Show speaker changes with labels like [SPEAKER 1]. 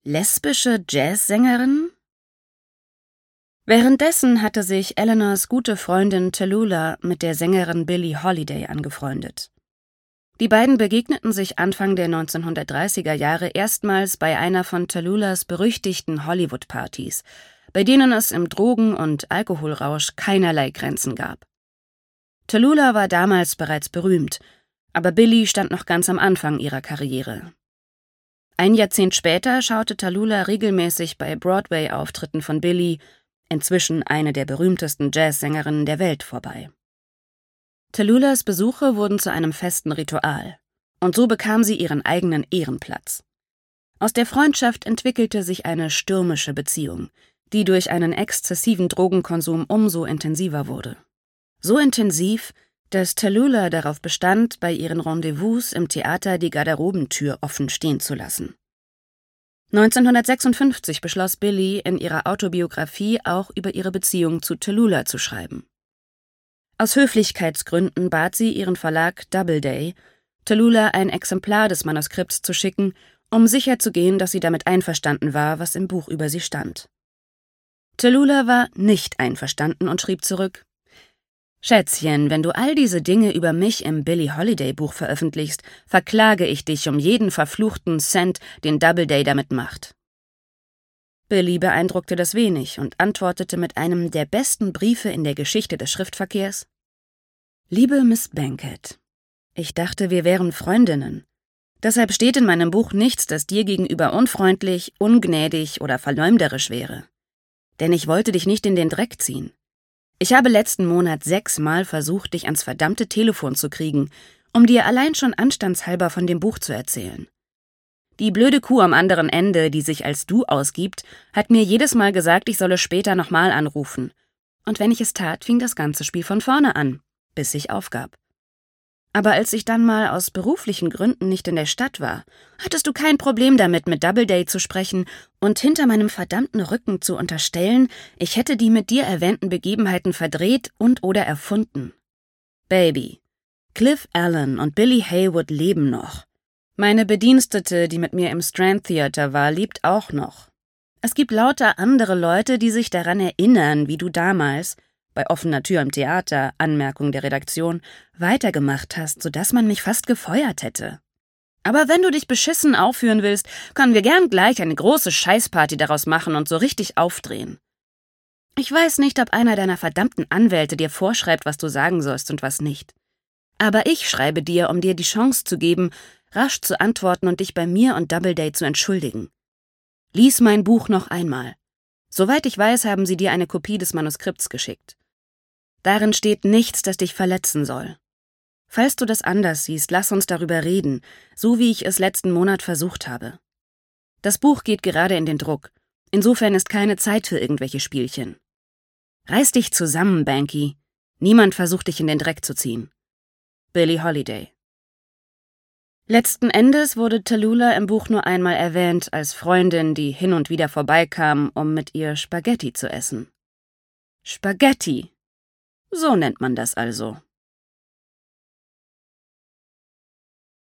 [SPEAKER 1] Lesbische Jazzsängerin? Währenddessen hatte sich Eleanors gute Freundin Tallulah mit der Sängerin Billie Holiday angefreundet. Die beiden begegneten sich Anfang der 1930er Jahre erstmals bei einer von Tallulahs berüchtigten Hollywood-Partys, bei denen es im Drogen- und Alkoholrausch keinerlei Grenzen gab. Tallulah war damals bereits berühmt, aber Billie stand noch ganz am Anfang ihrer Karriere. Ein Jahrzehnt später schaute Tallulah regelmäßig bei Broadway-Auftritten von Billie, inzwischen eine der berühmtesten Jazzsängerinnen der Welt, vorbei. Tallulahs Besuche wurden zu einem festen Ritual, und so bekam sie ihren eigenen Ehrenplatz. Aus der Freundschaft entwickelte sich eine stürmische Beziehung, die durch einen exzessiven Drogenkonsum umso intensiver wurde. So intensiv, dass Tallulah darauf bestand, bei ihren Rendezvous im Theater die Garderobentür offen stehen zu lassen. 1956 beschloss Billie, in ihrer Autobiografie auch über ihre Beziehung zu Tallulah zu schreiben. Aus Höflichkeitsgründen bat sie ihren Verlag Doubleday, Tallulah ein Exemplar des Manuskripts zu schicken, um sicherzugehen, dass sie damit einverstanden war, was im Buch über sie stand. Tallulah war nicht einverstanden und schrieb zurück: »Schätzchen, wenn du all diese Dinge über mich im Billie Holiday-Buch veröffentlichst, verklage ich dich um jeden verfluchten Cent, den Doubleday damit macht.« Billie beeindruckte das wenig und antwortete mit einem der besten Briefe in der Geschichte des Schriftverkehrs: »Liebe Miss Bankett, ich dachte, wir wären Freundinnen. Deshalb steht in meinem Buch nichts, das dir gegenüber unfreundlich, ungnädig oder verleumderisch wäre. Denn ich wollte dich nicht in den Dreck ziehen. Ich habe letzten Monat 6-mal versucht, dich ans verdammte Telefon zu kriegen, um dir allein schon anstandshalber von dem Buch zu erzählen. Die blöde Kuh am anderen Ende, die sich als du ausgibt, hat mir jedes Mal gesagt, ich solle später nochmal anrufen. Und wenn ich es tat, fing das ganze Spiel von vorne an, bis ich aufgab. Aber als ich dann mal aus beruflichen Gründen nicht in der Stadt war, hattest du kein Problem damit, mit Doubleday zu sprechen und hinter meinem verdammten Rücken zu unterstellen, ich hätte die mit dir erwähnten Begebenheiten verdreht und/oder erfunden. Baby, Cliff Allen und Billie Heywood leben noch. Meine Bedienstete, die mit mir im Strand Theater war, lebt auch noch. Es gibt lauter andere Leute, die sich daran erinnern, wie du damals, bei offener Tür im Theater, Anmerkung der Redaktion, weitergemacht hast, sodass man mich fast gefeuert hätte. Aber wenn du dich beschissen aufführen willst, können wir gern gleich eine große Scheißparty daraus machen und so richtig aufdrehen. Ich weiß nicht, ob einer deiner verdammten Anwälte dir vorschreibt, was du sagen sollst und was nicht. Aber ich schreibe dir, um dir die Chance zu geben, rasch zu antworten und dich bei mir und Doubleday zu entschuldigen. Lies mein Buch noch einmal. Soweit ich weiß, haben sie dir eine Kopie des Manuskripts geschickt. Darin steht nichts, das dich verletzen soll. Falls du das anders siehst, lass uns darüber reden, so wie ich es letzten Monat versucht habe. Das Buch geht gerade in den Druck. Insofern ist keine Zeit für irgendwelche Spielchen. Reiß dich zusammen, Banky. Niemand versucht, dich in den Dreck zu ziehen. Billie Holiday. Letzten Endes wurde Tallulah im Buch nur einmal erwähnt als Freundin, die hin und wieder vorbeikam, um mit ihr Spaghetti zu essen. Spaghetti. So nennt man das also.